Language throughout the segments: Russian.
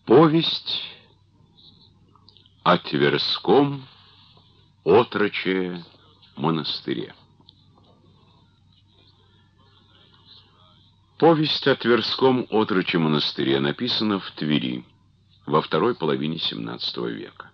Повесть о Тверском отроче монастыре. Повесть о Тверском отроче монастыре написана в Твери во второй половине XVII века.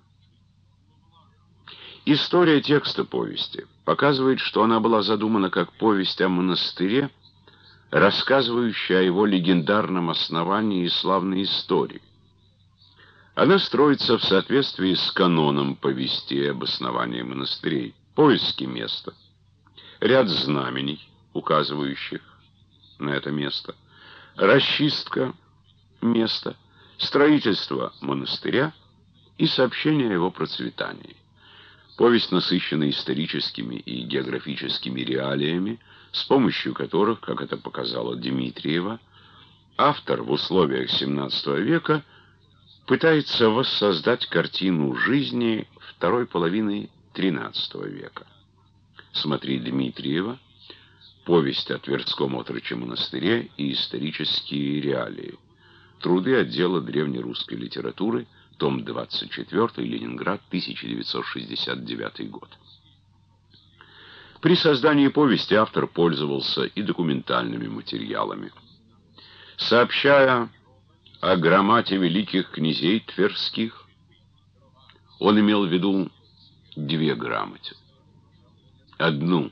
История текста повести показывает, что она была задумана как повесть о монастыре, рассказывающая о его легендарном основании и славной истории. Она строится в соответствии с каноном повестей об основании монастырей: поиски места, ряд знамений, указывающих на это место, расчистка места, строительство монастыря и сообщение о его процветании. Повесть насыщена историческими и географическими реалиями, с помощью которых, как это показала Дмитриева, автор в условиях XVII века пытается воссоздать картину жизни второй половины XIII века. Смотри Дмитриева, «Повесть о Тверском отроче монастыре и исторические реалии». Труды отдела древнерусской литературы, том 24, Ленинград, 1969 год. При создании повести автор пользовался и документальными материалами. Сообщая о граммате великих князей тверских, он имел в виду две грамоты. Одну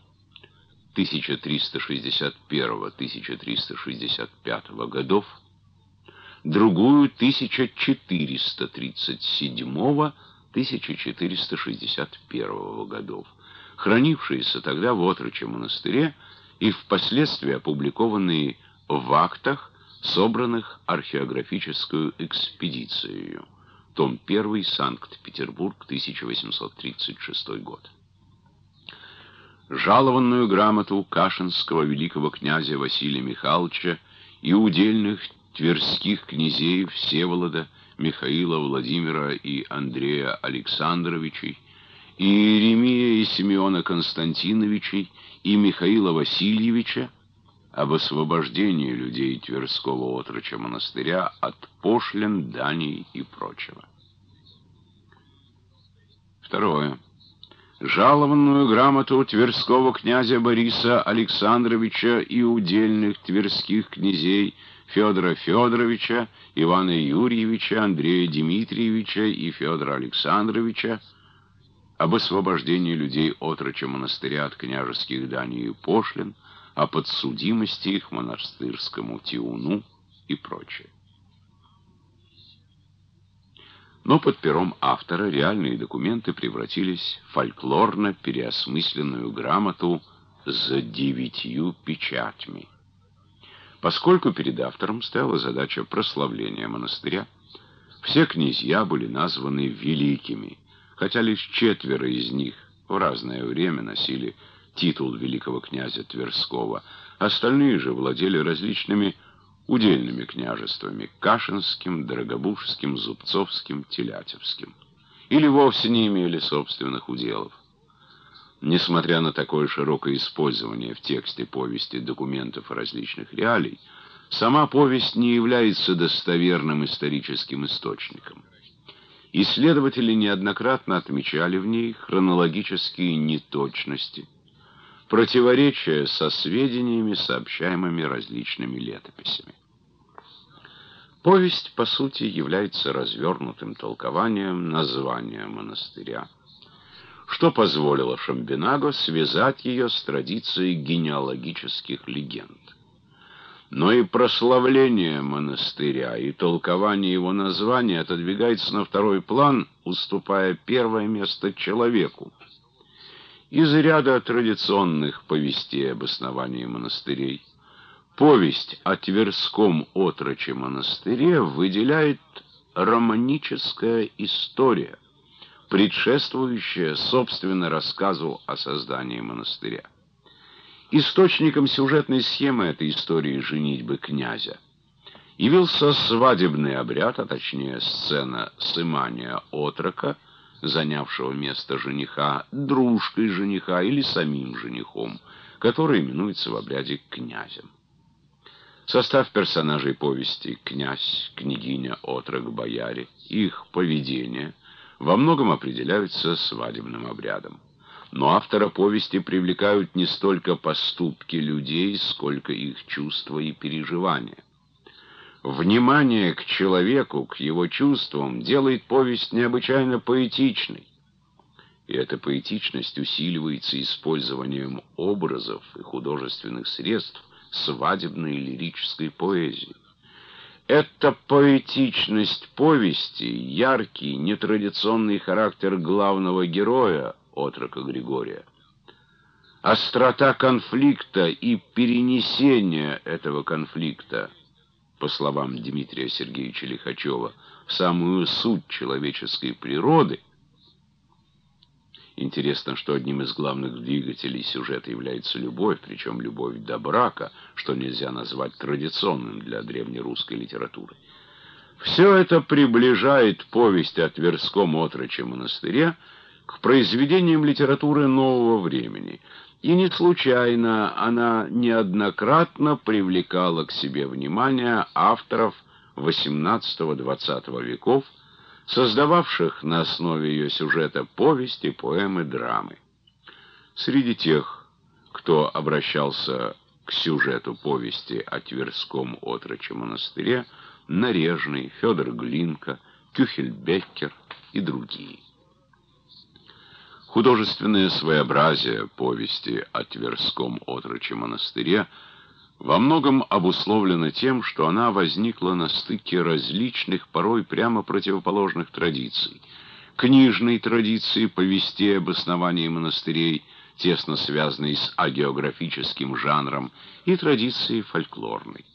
1361-1365 годов, другую 1437-1461 годов, хранившиеся тогда в отроче монастыре и впоследствии опубликованные в актах, собранных археографическую экспедицией. Том 1, Санкт-Петербург, 1836 год. Жалованную грамоту кашинского великого князя Василия Михайловича и удельных тверских князей Всеволода, Михаила, Владимира и Андрея Александровичей, и Иеремия и Симеона Константиновичей и Михаила Васильевича об освобождении людей Тверского отроча монастыря от пошлин, даний и прочего. Второе. Жалованную грамоту Тверского князя Бориса Александровича и удельных тверских князей Федора Федоровича, Ивана Юрьевича, Андрея Дмитриевича и Федора Александровича об освобождении людей отроча монастыря от княжеских даний и пошлин, о подсудимости их монастырскому тиуну и прочее. Но под пером автора реальные документы превратились в фольклорно переосмысленную грамоту с 9 печатями. Поскольку перед автором стояла задача прославления монастыря, все князья были названы великими, хотя лишь 4 из них в разное время носили титул великого князя Тверского, остальные же владели различными удельными княжествами: Кашинским, Дорогобужским, Зубцовским, Телятевским, или вовсе не имели собственных уделов. Несмотря на такое широкое использование в тексте повести документов и различных реалий, сама повесть не является достоверным историческим источником. Исследователи неоднократно отмечали в ней хронологические неточности, противоречия со сведениями, сообщаемыми различными летописями. Повесть, по сути, является развернутым толкованием названия монастыря, что позволило Шамбинаго связать ее с традицией генеалогических легенд. Но и прославление монастыря, и толкование его названия отодвигается на второй план, уступая первое место человеку. Из ряда традиционных повестей об основании монастырей повесть о Тверском отроче монастыре выделяет романическая история, предшествующая, собственно, рассказу о создании монастыря. Источником сюжетной схемы этой истории женитьбы князя явился свадебный обряд, а точнее сцена сымания отрока, занявшего место жениха, дружкой жениха или самим женихом, который именуется в обряде князем. Состав персонажей повести — князь, княгиня, отрок, бояре, их поведение во многом определяются свадебным обрядом. Но автора повести привлекают не столько поступки людей, сколько их чувства и переживания. Внимание к человеку, к его чувствам делает повесть необычайно поэтичной. И эта поэтичность усиливается использованием образов и художественных средств свадебной и лирической поэзии. Эта поэтичность повести, яркий, нетрадиционный характер главного героя, отрока Григория, острота конфликта и перенесение этого конфликта, по словам Дмитрия Сергеевича Лихачева, в самую суть человеческой природы. Интересно, что одним из главных двигателей сюжета является любовь, причем любовь до брака, что нельзя назвать традиционным для древнерусской литературы. Все это приближает повесть о Тверском отрочьем монастыре к произведениям литературы нового времени. И не случайно она неоднократно привлекала к себе внимание авторов XVIII-XX веков, создававших на основе ее сюжета повести, поэмы, драмы. Среди тех, кто обращался к сюжету повести о Тверском отрочьем монастыре, Нарежный, Федор Глинка, Кюхельбеккер и другие. Художественное своеобразие повести о Тверском отрочьем монастыре во многом обусловлено тем, что она возникла на стыке различных, порой прямо противоположных традиций. Книжной традиции повестей об основании монастырей, тесно связанной с агеографическим жанром, и традиции фольклорной.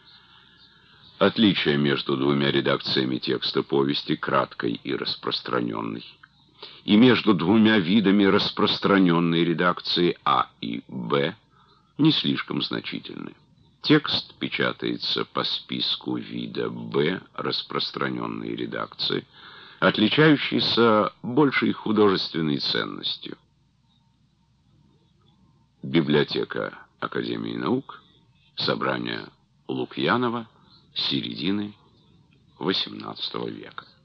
Отличие между двумя редакциями текста повести, краткой и распространенной, и между двумя видами распространенной редакции А и Б не слишком значительны. Текст печатается по списку вида Б распространенной редакции, отличающейся большей художественной ценностью. Библиотека Академии наук, собрание Лукьянова, середины XVIII века.